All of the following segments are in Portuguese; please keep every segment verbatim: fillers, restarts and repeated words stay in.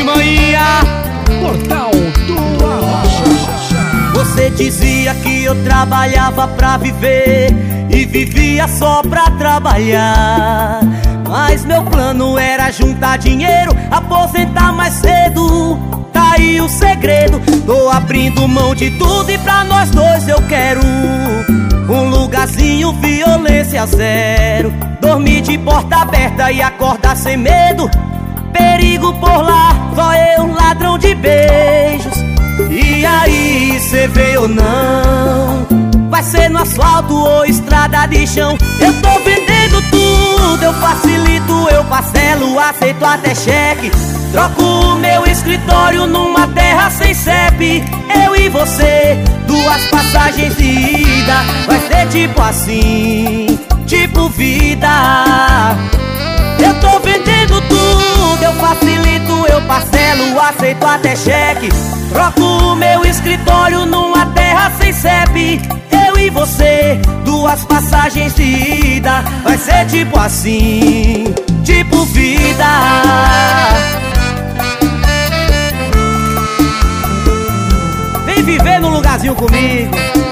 Salve, manhinha! Portal do Arrocha. Você dizia que eu trabalhava pra viver e vivia só pra trabalhar. Mas meu plano era juntar dinheiro, aposentar mais cedo. Tá aí o segredo, tô abrindo mão de tudo e pra nós dois eu quero um lugarzinho, violência zero. Dormir de porta aberta e acordar sem medo. Perigo por lá, só eu, ladrão de beijos. E aí, cê veio ou não? Vai ser no asfalto ou estrada de chão? Eu tô vendendo tudo, eu facilito, eu parcelo, aceito até cheque. Troco o meu escritório numa terra sem C E P. Eu e você, duas passagens de ida. Vai ser tipo assim, tipo vida. Eu tô vendendo tudo, eu facilito, eu parcelo, aceito até cheque. Troco o meu escritório numa terra sem C E P. Eu e você, duas passagens de ida. Vai ser tipo assim, tipo vida. Vem viver num lugarzinho comigo.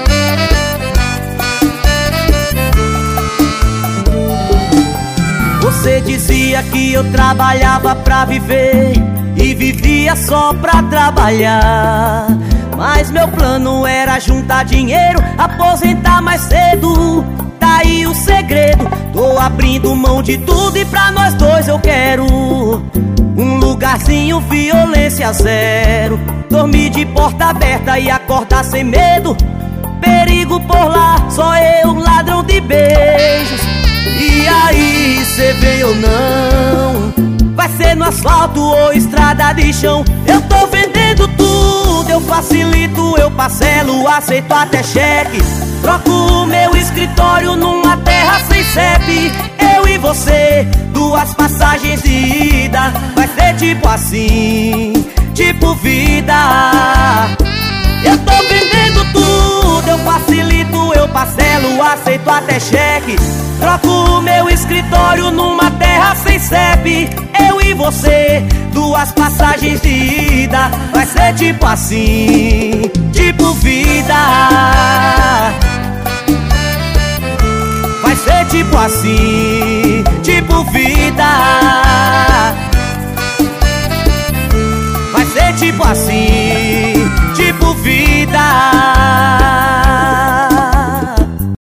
Você dizia que eu trabalhava pra viver e vivia só pra trabalhar. Mas meu plano era juntar dinheiro, aposentar mais cedo. Tá aí o segredo, tô abrindo mão de tudo e pra nós dois eu quero um lugarzinho, violência zero. Dormir de porta aberta e acordar sem medo. Perigo por lá, só eu, ladrão de beijos. E aí, cê veio ou não? Vai ser no asfalto ou estrada de chão? Eu tô vendendo tudo, eu facilito, eu parcelo, aceito até cheque. Troco o meu escritório numa terra sem C E P. Eu e você, duas passagens de ida. Vai ser tipo assim, tipo vida. Eu tô vendendo tudo, eu facilito, eu parcelo, aceito até cheque. Troco o meu escritório numa terra sem C E P. Eu e você, duas passagens de ida. Vai ser tipo assim, tipo vida. Vai ser tipo assim, tipo vida. Vai ser tipo assim.